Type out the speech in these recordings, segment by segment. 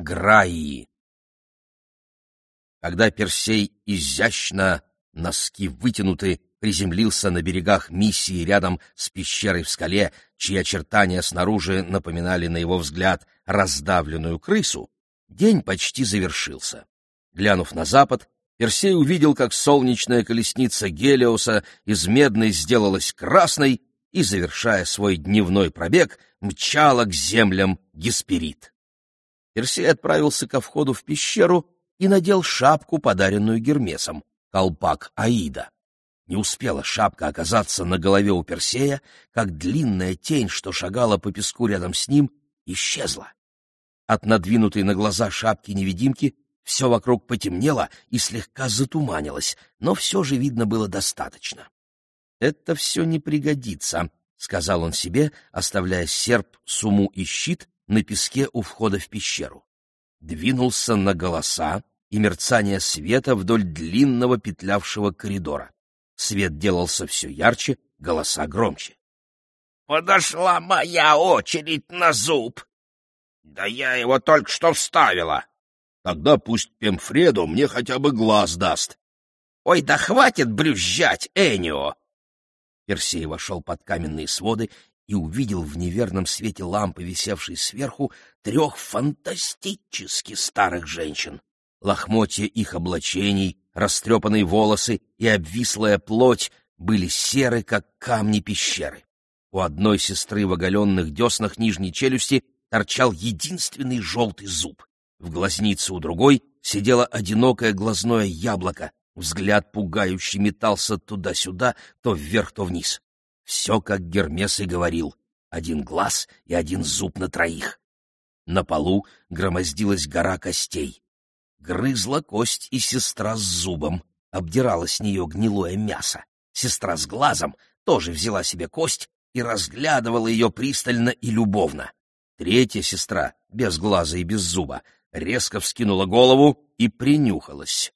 Граи. Когда Персей изящно, носки вытянуты, приземлился на берегах Миссии рядом с пещерой в скале, чьи очертания снаружи напоминали, на его взгляд, раздавленную крысу, день почти завершился. Глянув на запад, Персей увидел, как солнечная колесница Гелиоса из медной сделалась красной и, завершая свой дневной пробег, мчала к землям Гесперид. Персей отправился ко входу в пещеру и надел шапку, подаренную Гермесом, колпак Аида. Не успела шапка оказаться на голове у Персея, как длинная тень, что шагала по песку рядом с ним, исчезла. От надвинутой на глаза шапки-невидимки все вокруг потемнело и слегка затуманилось, но все же видно было достаточно. «Это все не пригодится», — сказал он себе, оставляя серп, суму и щит на песке у входа в пещеру. Двинулся на голоса и мерцание света вдоль длинного петлявшего коридора. Свет делался все ярче, голоса громче. «Подошла моя очередь на зуб! Да я его только что вставила!» «Тогда пусть Пемфредо мне хотя бы глаз даст». «Ой, да хватит брюзжать, Энио!» Персей вошел под каменные своды и увидел в неверном свете лампы, висевшей сверху, 3 фантастически старых женщин. Лохмотья их облачений, растрепанные волосы и обвислая плоть были серы, как камни пещеры. У одной сестры в оголенных деснах нижней челюсти торчал единственный желтый зуб. В глазнице у другой сидело одинокое глазное яблоко, взгляд пугающе метался туда-сюда, то вверх, то вниз. Все, как Гермес и говорил, 1 глаз и 1 зуб на 3. На полу громоздилась гора костей. Грызла кость и сестра с зубом, обдирала с нее гнилое мясо. Сестра с глазом тоже взяла себе кость и разглядывала ее пристально и любовно. 3-я сестра, без глаза и без зуба, резко вскинула голову и принюхалась.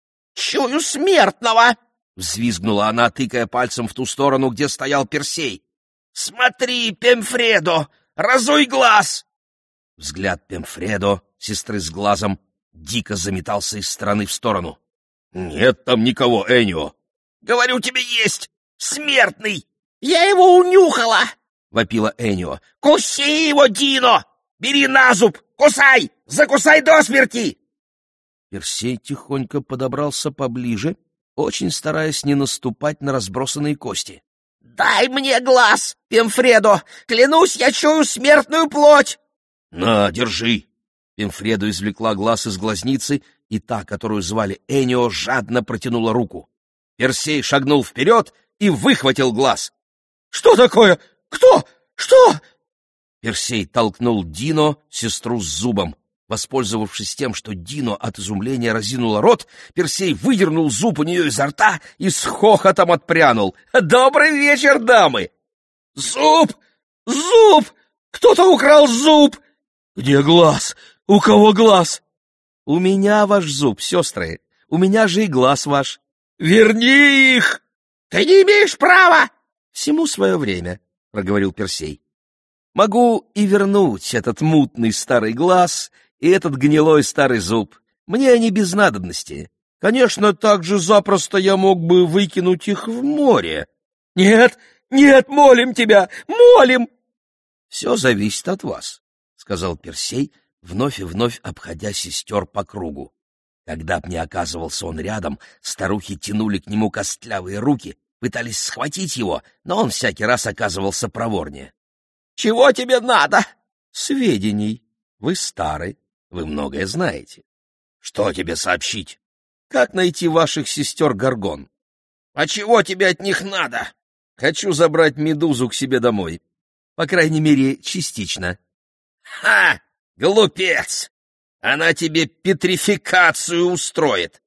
«Чую смертного!» — взвизгнула она, тыкая пальцем в ту сторону, где стоял Персей. «Смотри, Пемфредо, разуй глаз!» Взгляд Пемфредо, сестры с глазом, дико заметался из стороны в сторону. «Нет там никого, Энио!» «Говорю тебе, есть! Смертный! Я его унюхала!» — вопила Энио. «Куси его, Дино! Бери на зуб! Кусай! Закусай до смерти!» Персей тихонько подобрался поближе, очень стараясь не наступать на разбросанные кости. «Дай мне глаз, Пемфредо! Клянусь, я чую смертную плоть!» «На, держи!» Пемфредо извлекла глаз из глазницы, и та, которую звали Энио, жадно протянула руку. Персей шагнул вперед и выхватил глаз. «Что такое? Кто? Что?» Персей толкнул Дино, сестру с зубом. Воспользовавшись тем, что Дино от изумления разинула рот, Персей выдернул зуб у нее изо рта и с хохотом отпрянул. «Добрый вечер, дамы!» «Зуб! Зуб! Кто-то украл зуб!» «Где глаз? У кого глаз?» «У меня ваш зуб, сестры. У меня же и глаз ваш». «Верни их!» «Ты не имеешь права!» «Всему свое время», — проговорил Персей. «Могу и вернуть этот мутный старый глаз и этот гнилой старый зуб. Мне они без надобности. Конечно, так же запросто я мог бы выкинуть их в море». «Нет, нет, молим тебя, молим!» «Все зависит от вас», — сказал Персей, вновь и вновь обходя сестер по кругу. Когда б не оказывался он рядом, старухи тянули к нему костлявые руки, пытались схватить его, но он всякий раз оказывался проворнее. «Чего тебе надо?» «Сведений. Вы стары, вы многое знаете». «Что тебе сообщить?» «Как найти ваших сестер Горгон?» «А чего тебе от них надо?» «Хочу забрать Медузу к себе домой. По крайней мере, частично». «Ха! Глупец! Она тебе петрификацию устроит!»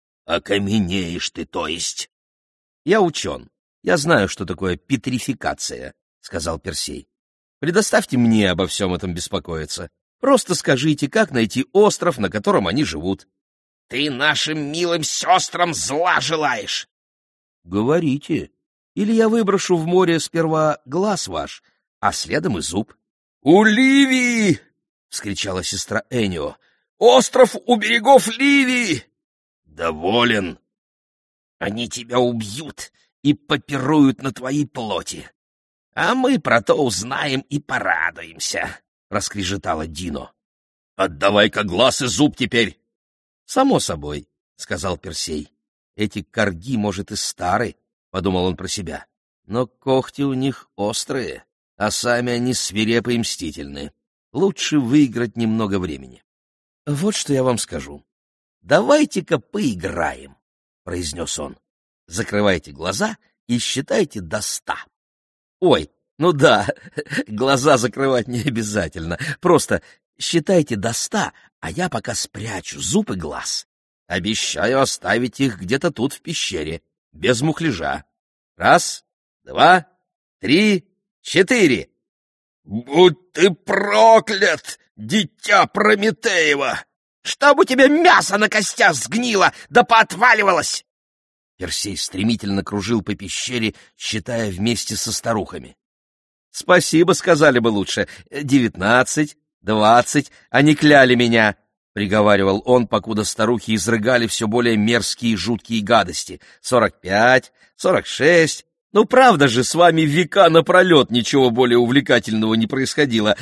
«Окаменеешь ты, то есть?» «Я учен. Я знаю, что такое петрификация», — сказал Персей. «Предоставьте мне обо всем этом беспокоиться. Просто скажите, как найти остров, на котором они живут». «Ты нашим милым сестрам зла желаешь!» «Говорите. Или я выброшу в море сперва глаз ваш, а следом и зуб». «У Ливии!» — вскричала сестра Энио. Остров у берегов Ливии!» «Доволен!» «Они тебя убьют и попируют на твоей плоти. А мы про то узнаем и порадуемся», — раскрежетала Дино. «Отдавай-ка глаз и зуб теперь!» «Само собой», — сказал Персей. «Эти корги, может, и стары», — подумал он про себя. «Но когти у них острые, а сами они свирепы и мстительны. Лучше выиграть немного времени. Вот что я вам скажу. Давайте-ка поиграем», — произнес он. «Закрывайте глаза и считайте до 100. Ой, ну да, глаза закрывать не обязательно. Просто считайте до 100, а я пока спрячу зуб и глаз. Обещаю оставить их где-то тут в пещере, без мухляжа. 1, 2, 3, 4. «Будь ты проклят, дитя Прометеева! Чтоб у тебя мясо на костях сгнило, да поотваливалось!» Персей стремительно кружил по пещере, считая вместе со старухами. «Спасибо, сказали бы лучше. 19, 20, они кляли меня», — приговаривал он, покуда старухи изрыгали все более мерзкие и жуткие гадости. 45, 46. Ну, правда же, с вами века напролет ничего более увлекательного не происходило.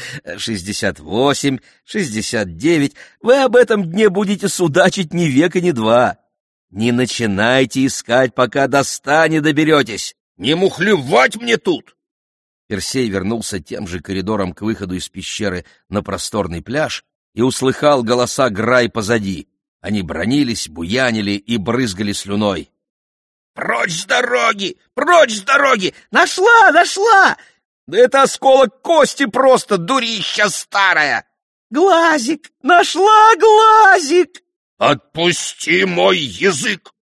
68, 69. Вы об этом дне будете судачить ни век и ни два. Не начинайте искать, пока до 100 не доберетесь. Не мухлевать мне тут!» Персей вернулся тем же коридором к выходу из пещеры на просторный пляж и услыхал голоса Грай позади. Они бранились, буянили и брызгали слюной. «Прочь с дороги! Прочь с дороги! Нашла! Нашла! Да это осколок кости просто, дурища старая! Глазик! Нашла глазик!» «Отпусти мой язык!»